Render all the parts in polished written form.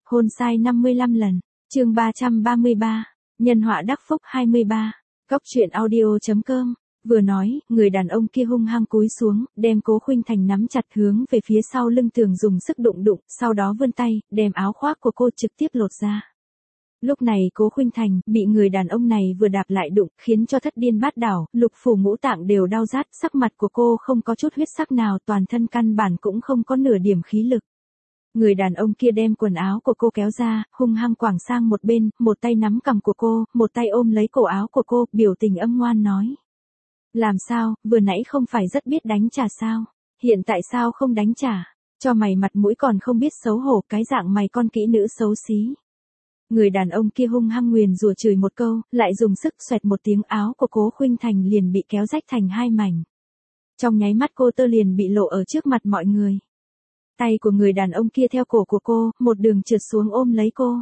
Hôn sai 55 lần. Chương 333. Nhân họa đắc phúc 23. Góc truyện audio.com. Vừa nói, người đàn ông kia hung hăng cúi xuống, đem Cố Khuynh Thành nắm chặt hướng về phía sau lưng tường dùng sức đụng, sau đó vươn tay, đem áo khoác của cô trực tiếp lột ra. Lúc này Cố Khuynh Thành bị người đàn ông này vừa đạp lại đụng, khiến cho thất điên bát đảo, lục phủ ngũ tạng đều đau rát, sắc mặt của cô không có chút huyết sắc nào, toàn thân căn bản cũng không có nửa điểm khí lực. Người đàn ông kia đem quần áo của cô kéo ra, hung hăng quẳng sang một bên, một tay nắm cằm của cô, một tay ôm lấy cổ áo của cô, biểu tình âm ngoan nói. Làm sao, vừa nãy không phải rất biết đánh trả sao? Hiện tại sao không đánh trả? Cho mày mặt mũi còn không biết xấu hổ, cái dạng mày con kỹ nữ xấu xí. Người đàn ông kia hung hăng nguyền rủa chửi một câu, lại dùng sức xoẹt một tiếng, áo của Cố Khuynh Thành liền bị kéo rách thành hai mảnh. Trong nháy mắt cô tơ liền bị lộ ở trước mặt mọi người. Tay của người đàn ông kia theo cổ của cô, một đường trượt xuống ôm lấy cô.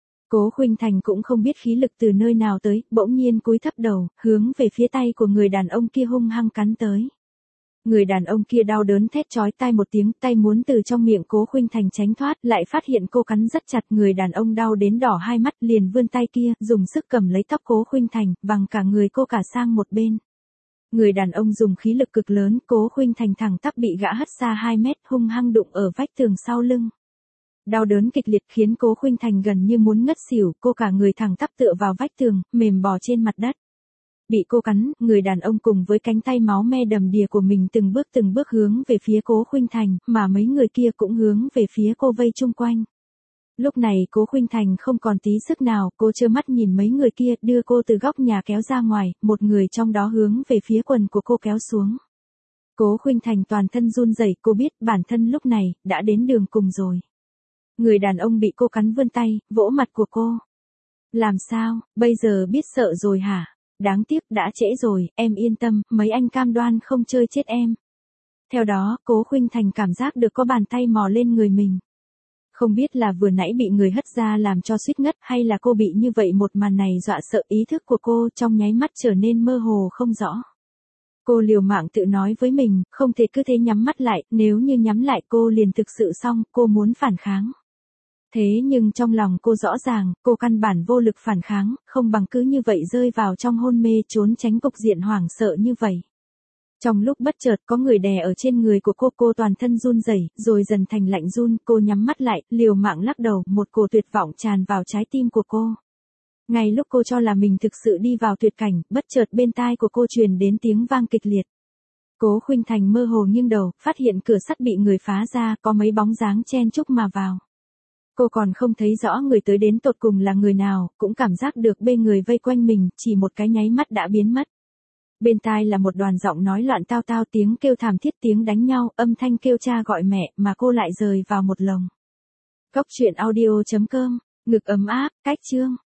Cố Khuynh Thành cũng không biết khí lực từ nơi nào tới, bỗng nhiên cúi thấp đầu, hướng về phía tay của người đàn ông kia hung hăng cắn tới. Người đàn ông kia đau đớn thét chói tai một tiếng, tay muốn từ trong miệng Cố Khuynh Thành tránh thoát, lại phát hiện cô cắn rất chặt, người đàn ông đau đến đỏ hai mắt, liền vươn tay kia, dùng sức cầm lấy tóc Cố Khuynh Thành, vằng cả người cô cả sang một bên. Người đàn ông dùng khí lực cực lớn, Cố Khuynh Thành thẳng tắp bị gã hất xa 2 mét, hung hăng đụng ở vách tường sau lưng. Đau đớn kịch liệt khiến Cố Khuynh Thành gần như muốn ngất xỉu, cô cả người thẳng tắp tựa vào vách tường, mềm bò trên mặt đất. Bị cô cắn, người đàn ông cùng với cánh tay máu me đầm đìa của mình từng bước hướng về phía Cố Khuynh Thành, mà mấy người kia cũng hướng về phía cô vây chung quanh. Lúc này Cố Khuynh Thành không còn tí sức nào, cô trơ mắt nhìn mấy người kia đưa cô từ góc nhà kéo ra ngoài, một người trong đó hướng về phía quần của cô kéo xuống. Cố Khuynh Thành toàn thân run rẩy, cô biết bản thân lúc này đã đến đường cùng rồi. Người đàn ông bị cô cắn vươn tay, vỗ mặt của cô. Làm sao, bây giờ biết sợ rồi hả? Đáng tiếc đã trễ rồi, em yên tâm, mấy anh cam đoan không chơi chết em. Theo đó, Cố Khuynh Thành cảm giác được có bàn tay mò lên người mình. Không biết là vừa nãy bị người hất ra làm cho suýt ngất, hay là cô bị như vậy một màn này dọa sợ, ý thức của cô trong nháy mắt trở nên mơ hồ không rõ. Cô liều mạng tự nói với mình, không thể cứ thế nhắm mắt lại, nếu như nhắm lại cô liền thực sự xong, cô muốn phản kháng. Thế nhưng trong lòng cô rõ ràng, cô căn bản vô lực phản kháng, không bằng cứ như vậy rơi vào trong hôn mê trốn tránh cục diện hoảng sợ như vậy. Trong lúc bất chợt có người đè ở trên người của cô toàn thân run rẩy, rồi dần thành lạnh run, cô nhắm mắt lại, liều mạng lắc đầu, một cổ tuyệt vọng tràn vào trái tim của cô. Ngay lúc cô cho là mình thực sự đi vào tuyệt cảnh, bất chợt bên tai của cô truyền đến tiếng vang kịch liệt. Cố Khuynh Thành mơ hồ nghiêng đầu, phát hiện cửa sắt bị người phá ra, có mấy bóng dáng chen chúc mà vào. Cô còn không thấy rõ người tới đến tột cùng là người nào, cũng cảm giác được bên người vây quanh mình, chỉ một cái nháy mắt đã biến mất. Bên tai là một đoàn giọng nói loạn tao tao, tiếng kêu thảm thiết, tiếng đánh nhau, âm thanh kêu cha gọi mẹ, mà cô lại rời vào một lồng. Góc truyện audio.com, ngực ấm áp, cách chương.